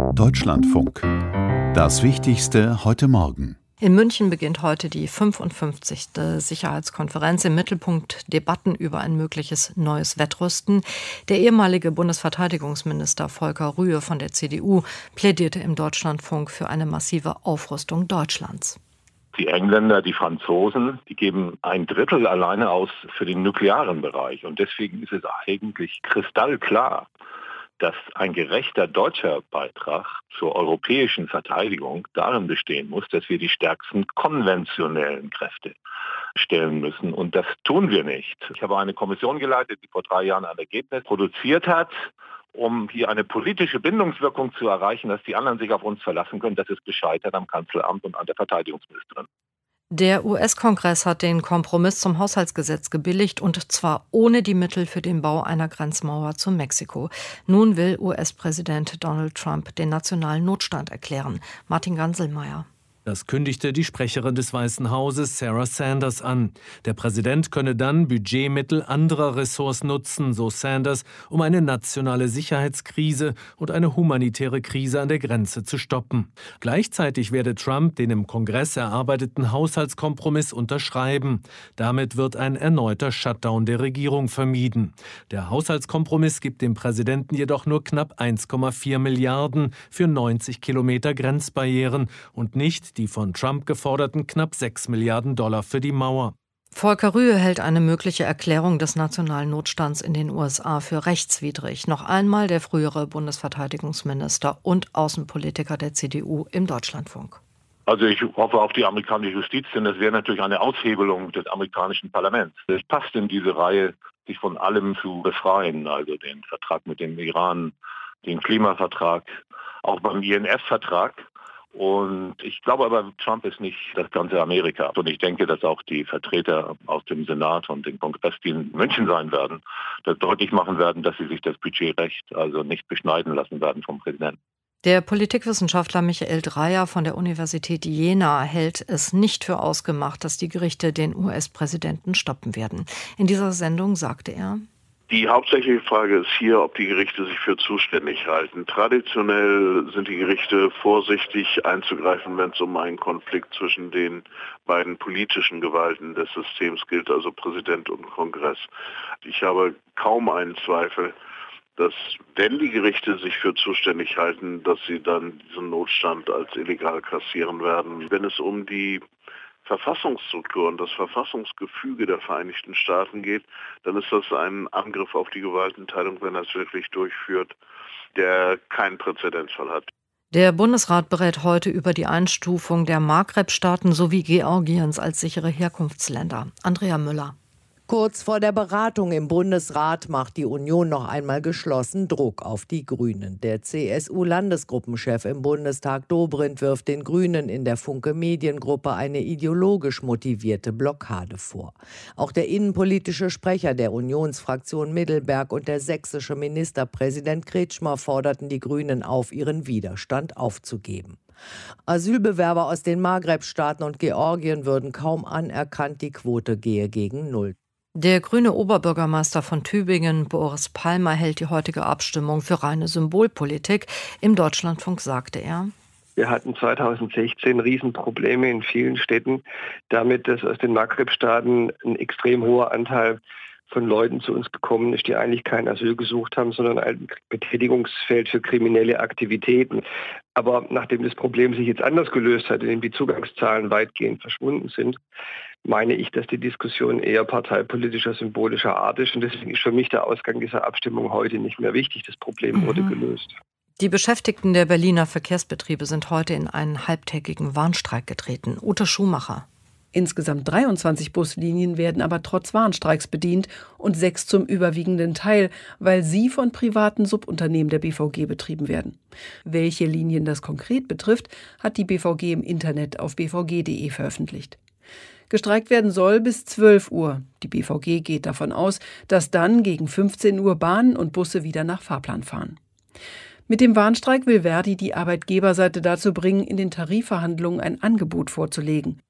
Deutschlandfunk. Das Wichtigste heute Morgen. In München beginnt heute die 55. Sicherheitskonferenz. Im Mittelpunkt Debatten über ein mögliches neues Wettrüsten. Der ehemalige Bundesverteidigungsminister Volker Rühe von der CDU plädierte im Deutschlandfunk für eine massive Aufrüstung Deutschlands. Die Engländer, die Franzosen, die geben 1/3 alleine aus für den nuklearen Bereich. Und deswegen ist es eigentlich kristallklar, dass ein gerechter deutscher Beitrag zur europäischen Verteidigung darin bestehen muss, dass wir die stärksten konventionellen Kräfte stellen müssen. Und das tun wir nicht. Ich habe eine Kommission geleitet, die vor 3 Jahren ein Ergebnis produziert hat, um hier eine politische Bindungswirkung zu erreichen, dass die anderen sich auf uns verlassen können. Das ist gescheitert am Kanzleramt und an der Verteidigungsministerin. Der US-Kongress hat den Kompromiss zum Haushaltsgesetz gebilligt, und zwar ohne die Mittel für den Bau einer Grenzmauer zu Mexiko. Nun will US-Präsident Donald Trump den nationalen Notstand erklären. Martin Ganselmeier. Das kündigte die Sprecherin des Weißen Hauses, Sarah Sanders, an. Der Präsident könne dann Budgetmittel anderer Ressorts nutzen, so Sanders, um eine nationale Sicherheitskrise und eine humanitäre Krise an der Grenze zu stoppen. Gleichzeitig werde Trump den im Kongress erarbeiteten Haushaltskompromiss unterschreiben. Damit wird ein erneuter Shutdown der Regierung vermieden. Der Haushaltskompromiss gibt dem Präsidenten jedoch nur knapp 1,4 Milliarden für 90 Kilometer Grenzbarrieren und nicht die von Trump geforderten knapp 6 Milliarden Dollar für die Mauer. Volker Rühe hält eine mögliche Erklärung des nationalen Notstands in den USA für rechtswidrig. Noch einmal der frühere Bundesverteidigungsminister und Außenpolitiker der CDU im Deutschlandfunk. Also ich hoffe auf die amerikanische Justiz, denn das wäre natürlich eine Aushebelung des amerikanischen Parlaments. Es passt in diese Reihe, sich von allem zu befreien, also den Vertrag mit dem Iran, den Klimavertrag, auch beim INF-Vertrag. Und ich glaube aber, Trump ist nicht das ganze Amerika. Und ich denke, dass auch die Vertreter aus dem Senat und dem Kongress, die in München sein werden, das deutlich machen werden, dass sie sich das Budgetrecht also nicht beschneiden lassen werden vom Präsidenten. Der Politikwissenschaftler Michael Dreyer von der Universität Jena hält es nicht für ausgemacht, dass die Gerichte den US-Präsidenten stoppen werden. In dieser Sendung sagte er: Die hauptsächliche Frage ist hier, ob die Gerichte sich für zuständig halten. Traditionell sind die Gerichte vorsichtig einzugreifen, wenn es um einen Konflikt zwischen den beiden politischen Gewalten des Systems geht, also Präsident und Kongress. Ich habe kaum einen Zweifel, dass, wenn die Gerichte sich für zuständig halten, dass sie dann diesen Notstand als illegal kassieren werden. Wenn es um die Verfassungsstruktur und das Verfassungsgefüge der Vereinigten Staaten geht, dann ist das ein Angriff auf die Gewaltenteilung, wenn er es wirklich durchführt, der keinen Präzedenzfall hat. Der Bundesrat berät heute über die Einstufung der Maghreb-Staaten sowie Georgiens als sichere Herkunftsländer. Andrea Müller. Kurz vor der Beratung im Bundesrat macht die Union noch einmal geschlossen Druck auf die Grünen. Der CSU-Landesgruppenchef im Bundestag Dobrindt wirft den Grünen in der Funke-Mediengruppe eine ideologisch motivierte Blockade vor. Auch der innenpolitische Sprecher der Unionsfraktion Middelberg und der sächsische Ministerpräsident Kretschmer forderten die Grünen auf, ihren Widerstand aufzugeben. Asylbewerber aus den Maghreb-Staaten und Georgien würden kaum anerkannt, die Quote gehe gegen Null. Der grüne Oberbürgermeister von Tübingen, Boris Palmer, hält die heutige Abstimmung für reine Symbolpolitik. Im Deutschlandfunk sagte er: Wir hatten 2016 Riesenprobleme in vielen Städten damit, dass aus den Maghreb-Staaten ein extrem hoher Anteil von Leuten zu uns gekommen ist, die eigentlich kein Asyl gesucht haben, sondern ein Betätigungsfeld für kriminelle Aktivitäten. Aber nachdem das Problem sich jetzt anders gelöst hat, indem die Zugangszahlen weitgehend verschwunden sind, meine ich, dass die Diskussion eher parteipolitischer, symbolischer Art ist. Und deswegen ist für mich der Ausgang dieser Abstimmung heute nicht mehr wichtig. Das Problem wurde gelöst. Die Beschäftigten der Berliner Verkehrsbetriebe sind heute in einen halbtägigen Warnstreik getreten. Ute Schumacher. Insgesamt 23 Buslinien werden aber trotz Warnstreiks bedient und 6 zum überwiegenden Teil, weil sie von privaten Subunternehmen der BVG betrieben werden. Welche Linien das konkret betrifft, hat die BVG im Internet auf bvg.de veröffentlicht. Gestreikt werden soll bis 12 Uhr. Die BVG geht davon aus, dass dann gegen 15 Uhr Bahnen und Busse wieder nach Fahrplan fahren. Mit dem Warnstreik will Verdi die Arbeitgeberseite dazu bringen, in den Tarifverhandlungen ein Angebot vorzulegen.